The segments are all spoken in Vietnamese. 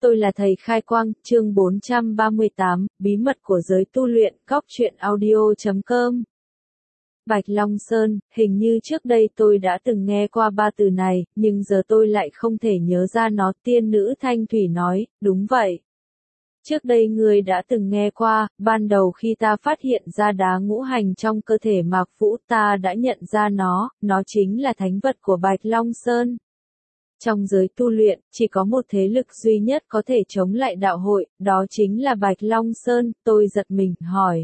Tôi là thầy Khai Quang, chương 438, bí mật của giới tu luyện, góc truyện audio.com. Bạch Long Sơn, hình như trước đây tôi đã từng nghe qua ba từ này, nhưng giờ tôi lại không thể nhớ ra nó. Tiên nữ Thanh Thủy nói, đúng vậy. Trước đây ngươi đã từng nghe qua, ban đầu khi ta phát hiện ra đá ngũ hành trong cơ thể Mạc Vũ ta đã nhận ra nó chính là thánh vật của Bạch Long Sơn. Trong giới tu luyện, chỉ có một thế lực duy nhất có thể chống lại đạo hội, đó chính là Bạch Long Sơn. Tôi giật mình, hỏi.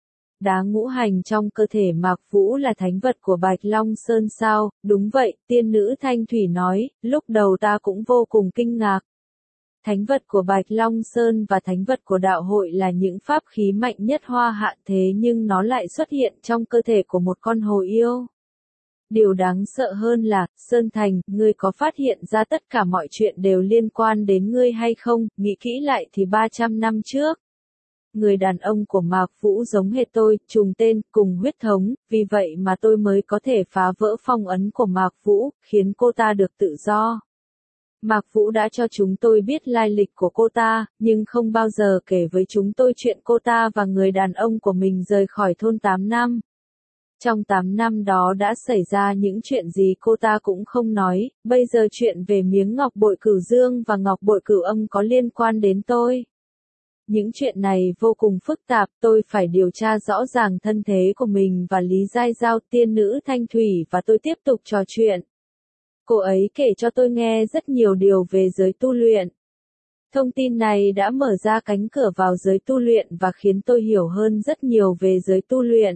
Đá ngũ hành trong cơ thể Mạc Vũ là thánh vật của Bạch Long Sơn sao? Đúng vậy, tiên nữ Thanh Thủy nói, lúc đầu ta cũng vô cùng kinh ngạc. Thánh vật của Bạch Long Sơn và thánh vật của đạo hội là những pháp khí mạnh nhất Hoa Hạ, thế nhưng nó lại xuất hiện trong cơ thể của một con hồ yêu. Điều đáng sợ hơn là, Sơn Thành, ngươi có phát hiện ra tất cả mọi chuyện đều liên quan đến ngươi hay không? Nghĩ kỹ lại thì 300 năm trước. Người đàn ông của Mạc Vũ giống hệt tôi, trùng tên, cùng huyết thống, vì vậy mà tôi mới có thể phá vỡ phong ấn của Mạc Vũ, khiến cô ta được tự do. Mạc Vũ đã cho chúng tôi biết lai lịch của cô ta, nhưng không bao giờ kể với chúng tôi chuyện cô ta và người đàn ông của mình rời khỏi thôn 8 năm. Trong 8 năm đó đã xảy ra những chuyện gì cô ta cũng không nói, bây giờ chuyện về miếng ngọc bội cửu dương và ngọc bội cửu âm có liên quan đến tôi. Những chuyện này vô cùng phức tạp, tôi phải điều tra rõ ràng thân thế của mình và Lý Giai Giao, tiên nữ Thanh Thủy và tôi tiếp tục trò chuyện. Cô ấy kể cho tôi nghe rất nhiều điều về giới tu luyện. Thông tin này đã mở ra cánh cửa vào giới tu luyện và khiến tôi hiểu hơn rất nhiều về giới tu luyện.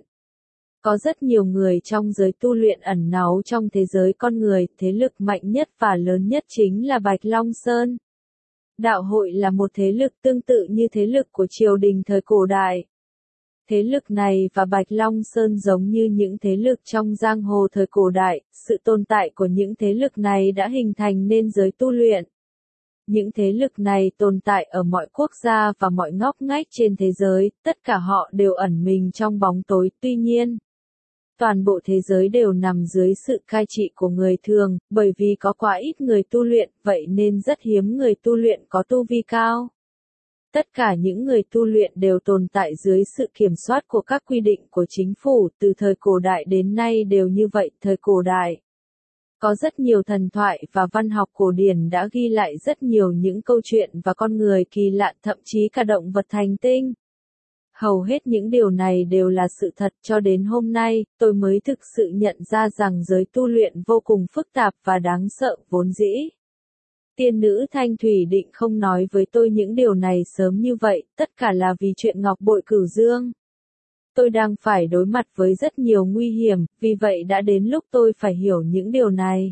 Có rất nhiều người trong giới tu luyện ẩn náu trong thế giới con người, thế lực mạnh nhất và lớn nhất chính là Bạch Long Sơn. Đạo hội là một thế lực tương tự như thế lực của triều đình thời cổ đại. Thế lực này và Bạch Long Sơn giống như những thế lực trong giang hồ thời cổ đại, sự tồn tại của những thế lực này đã hình thành nên giới tu luyện. Những thế lực này tồn tại ở mọi quốc gia và mọi ngóc ngách trên thế giới, tất cả họ đều ẩn mình trong bóng tối, tuy nhiên. Toàn bộ thế giới đều nằm dưới sự cai trị của người thường, bởi vì có quá ít người tu luyện, vậy nên rất hiếm người tu luyện có tu vi cao. Tất cả những người tu luyện đều tồn tại dưới sự kiểm soát của các quy định của chính phủ, từ thời cổ đại đến nay đều như vậy. Thời cổ đại có rất nhiều thần thoại và văn học cổ điển đã ghi lại rất nhiều những câu chuyện và con người kỳ lạ, thậm chí cả động vật thành tinh. Hầu hết những điều này đều là sự thật, cho đến hôm nay, tôi mới thực sự nhận ra rằng giới tu luyện vô cùng phức tạp và đáng sợ, vốn dĩ. Tiên nữ Thanh Thủy định không nói với tôi những điều này sớm như vậy, tất cả là vì chuyện ngọc bội cửu dương. Tôi đang phải đối mặt với rất nhiều nguy hiểm, vì vậy đã đến lúc tôi phải hiểu những điều này.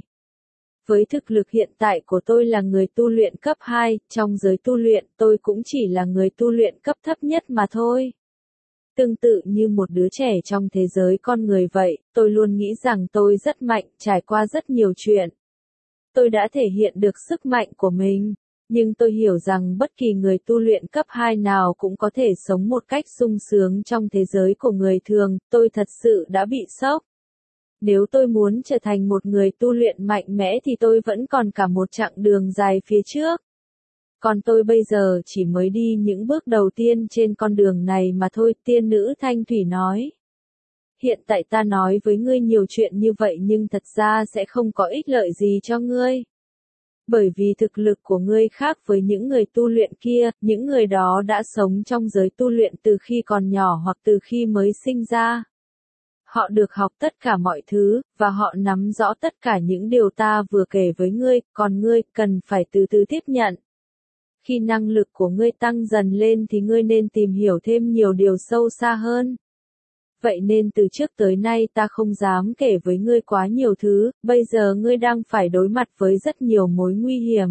Với thực lực hiện tại của tôi là người tu luyện cấp 2, trong giới tu luyện tôi cũng chỉ là người tu luyện cấp thấp nhất mà thôi. Tương tự như một đứa trẻ trong thế giới con người vậy, tôi luôn nghĩ rằng tôi rất mạnh, trải qua rất nhiều chuyện. Tôi đã thể hiện được sức mạnh của mình, nhưng tôi hiểu rằng bất kỳ người tu luyện cấp 2 nào cũng có thể sống một cách sung sướng trong thế giới của người thường, tôi thật sự đã bị sốc. Nếu tôi muốn trở thành một người tu luyện mạnh mẽ thì tôi vẫn còn cả một chặng đường dài phía trước. Còn tôi bây giờ chỉ mới đi những bước đầu tiên trên con đường này mà thôi, tiên nữ Thanh Thủy nói. Hiện tại ta nói với ngươi nhiều chuyện như vậy nhưng thật ra sẽ không có ích lợi gì cho ngươi. Bởi vì thực lực của ngươi khác với những người tu luyện kia, những người đó đã sống trong giới tu luyện từ khi còn nhỏ hoặc từ khi mới sinh ra. Họ được học tất cả mọi thứ, và họ nắm rõ tất cả những điều ta vừa kể với ngươi, còn ngươi cần phải từ từ tiếp nhận. Khi năng lực của ngươi tăng dần lên thì ngươi nên tìm hiểu thêm nhiều điều sâu xa hơn. Vậy nên từ trước tới nay ta không dám kể với ngươi quá nhiều thứ, bây giờ ngươi đang phải đối mặt với rất nhiều mối nguy hiểm.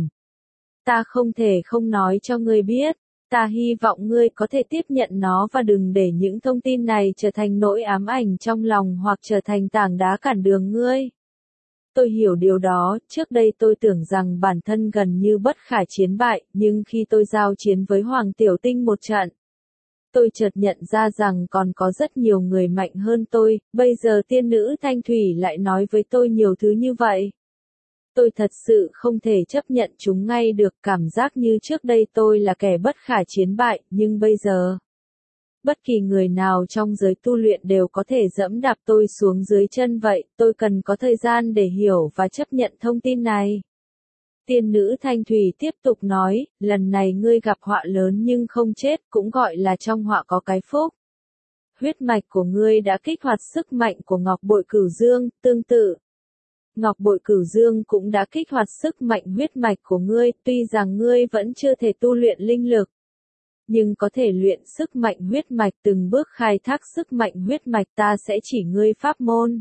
Ta không thể không nói cho ngươi biết, ta hy vọng ngươi có thể tiếp nhận nó và đừng để những thông tin này trở thành nỗi ám ảnh trong lòng hoặc trở thành tảng đá cản đường ngươi. Tôi hiểu điều đó, trước đây tôi tưởng rằng bản thân gần như bất khả chiến bại, nhưng khi tôi giao chiến với Hoàng Tiểu Tinh một trận, tôi chợt nhận ra rằng còn có rất nhiều người mạnh hơn tôi, bây giờ tiên nữ Thanh Thủy lại nói với tôi nhiều thứ như vậy. Tôi thật sự không thể chấp nhận chúng ngay được, cảm giác như trước đây tôi là kẻ bất khả chiến bại, nhưng bây giờ, bất kỳ người nào trong giới tu luyện đều có thể dẫm đạp tôi xuống dưới chân vậy, tôi cần có thời gian để hiểu và chấp nhận thông tin này. Tiên nữ Thanh Thủy tiếp tục nói, lần này ngươi gặp họa lớn nhưng không chết, cũng gọi là trong họa có cái phúc. Huyết mạch của ngươi đã kích hoạt sức mạnh của Ngọc Bội Cửu Dương, tương tự. Ngọc Bội Cửu Dương cũng đã kích hoạt sức mạnh huyết mạch của ngươi, tuy rằng ngươi vẫn chưa thể tu luyện linh lực, nhưng có thể luyện sức mạnh huyết mạch, từng bước khai thác sức mạnh huyết mạch, ta sẽ chỉ ngươi pháp môn.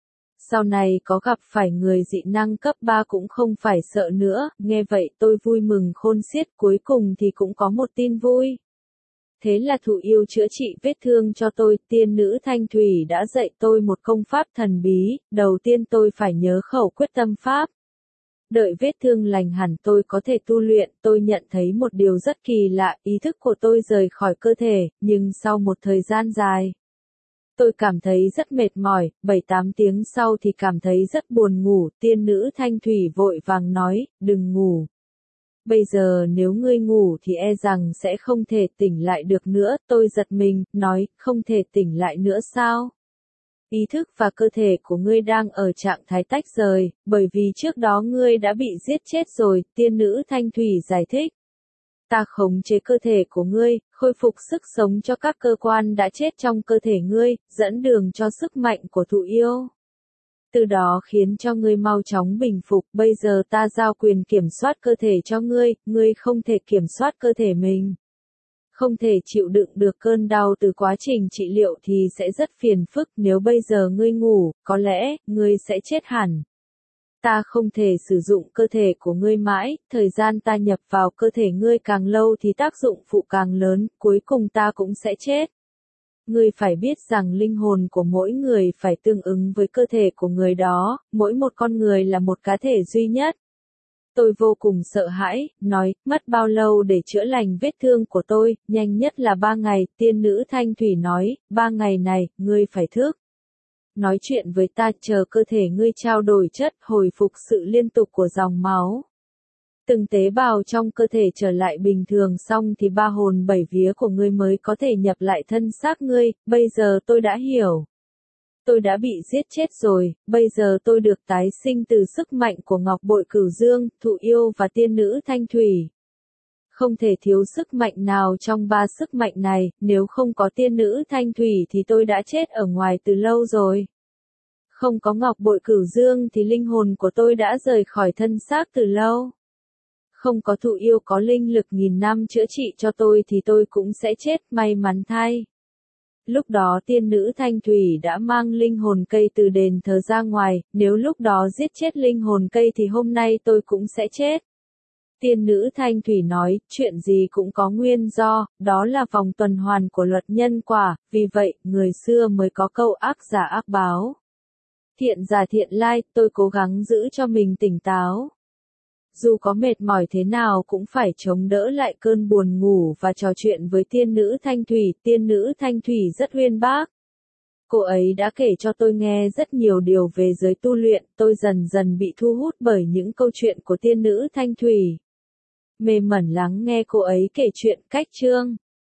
Sau này có gặp phải người dị năng cấp 3 cũng không phải sợ nữa, nghe vậy tôi vui mừng khôn xiết, cuối cùng thì cũng có một tin vui. Thế là Thụ Yêu chữa trị vết thương cho tôi, tiên nữ Thanh Thủy đã dạy tôi một công pháp thần bí, đầu tiên tôi phải nhớ khẩu quyết tâm pháp. Đợi vết thương lành hẳn tôi có thể tu luyện, tôi nhận thấy một điều rất kỳ lạ, ý thức của tôi rời khỏi cơ thể, nhưng sau một thời gian dài, tôi cảm thấy rất mệt mỏi, 7-8 tiếng sau thì cảm thấy rất buồn ngủ, tiên nữ Thanh Thủy vội vàng nói, đừng ngủ. Bây giờ nếu ngươi ngủ thì e rằng sẽ không thể tỉnh lại được nữa, tôi giật mình, nói, không thể tỉnh lại nữa sao? Ý thức và cơ thể của ngươi đang ở trạng thái tách rời, bởi vì trước đó ngươi đã bị giết chết rồi, tiên nữ Thanh Thủy giải thích. Ta khống chế cơ thể của ngươi, khôi phục sức sống cho các cơ quan đã chết trong cơ thể ngươi, dẫn đường cho sức mạnh của Thụ Yêu. Từ đó khiến cho ngươi mau chóng bình phục, bây giờ ta giao quyền kiểm soát cơ thể cho ngươi, ngươi không thể kiểm soát cơ thể mình. Không thể chịu đựng được cơn đau từ quá trình trị liệu thì sẽ rất phiền phức, nếu bây giờ ngươi ngủ, có lẽ, ngươi sẽ chết hẳn. Ta không thể sử dụng cơ thể của ngươi mãi, thời gian ta nhập vào cơ thể ngươi càng lâu thì tác dụng phụ càng lớn, cuối cùng ta cũng sẽ chết. Ngươi phải biết rằng linh hồn của mỗi người phải tương ứng với cơ thể của người đó, mỗi một con người là một cá thể duy nhất. Tôi vô cùng sợ hãi, nói, mất bao lâu để chữa lành vết thương của tôi, nhanh nhất là 3 ngày, tiên nữ Thanh Thủy nói, 3 ngày này, ngươi phải thức. Nói chuyện với ta, chờ cơ thể ngươi trao đổi chất, hồi phục sự liên tục của dòng máu. Từng tế bào trong cơ thể trở lại bình thường xong thì 3 hồn 7 vía của ngươi mới có thể nhập lại thân xác ngươi, bây giờ tôi đã hiểu. Tôi đã bị giết chết rồi, bây giờ tôi được tái sinh từ sức mạnh của Ngọc Bội Cửu Dương, Thụ Yêu và tiên nữ Thanh Thủy. Không thể thiếu sức mạnh nào trong 3 sức mạnh này, nếu không có tiên nữ Thanh Thủy thì tôi đã chết ở ngoài từ lâu rồi. Không có Ngọc Bội Cửu Dương thì linh hồn của tôi đã rời khỏi thân xác từ lâu. Không có Thụ Yêu có linh lực 1000 năm chữa trị cho tôi thì tôi cũng sẽ chết, may mắn thay. Lúc đó tiên nữ Thanh Thủy đã mang linh hồn cây từ đền thờ ra ngoài, nếu lúc đó giết chết linh hồn cây thì hôm nay tôi cũng sẽ chết. Tiên nữ Thanh Thủy nói, chuyện gì cũng có nguyên do, đó là vòng tuần hoàn của luật nhân quả, vì vậy, người xưa mới có câu ác giả ác báo. Thiện giả thiện lai, tôi cố gắng giữ cho mình tỉnh táo. Dù có mệt mỏi thế nào cũng phải chống đỡ lại cơn buồn ngủ và trò chuyện với tiên nữ Thanh Thủy. Tiên nữ Thanh Thủy rất uyên bác. Cô ấy đã kể cho tôi nghe rất nhiều điều về giới tu luyện, tôi dần dần bị thu hút bởi những câu chuyện của tiên nữ Thanh Thủy. Mê mẩn lắng nghe cô ấy kể chuyện cách chương.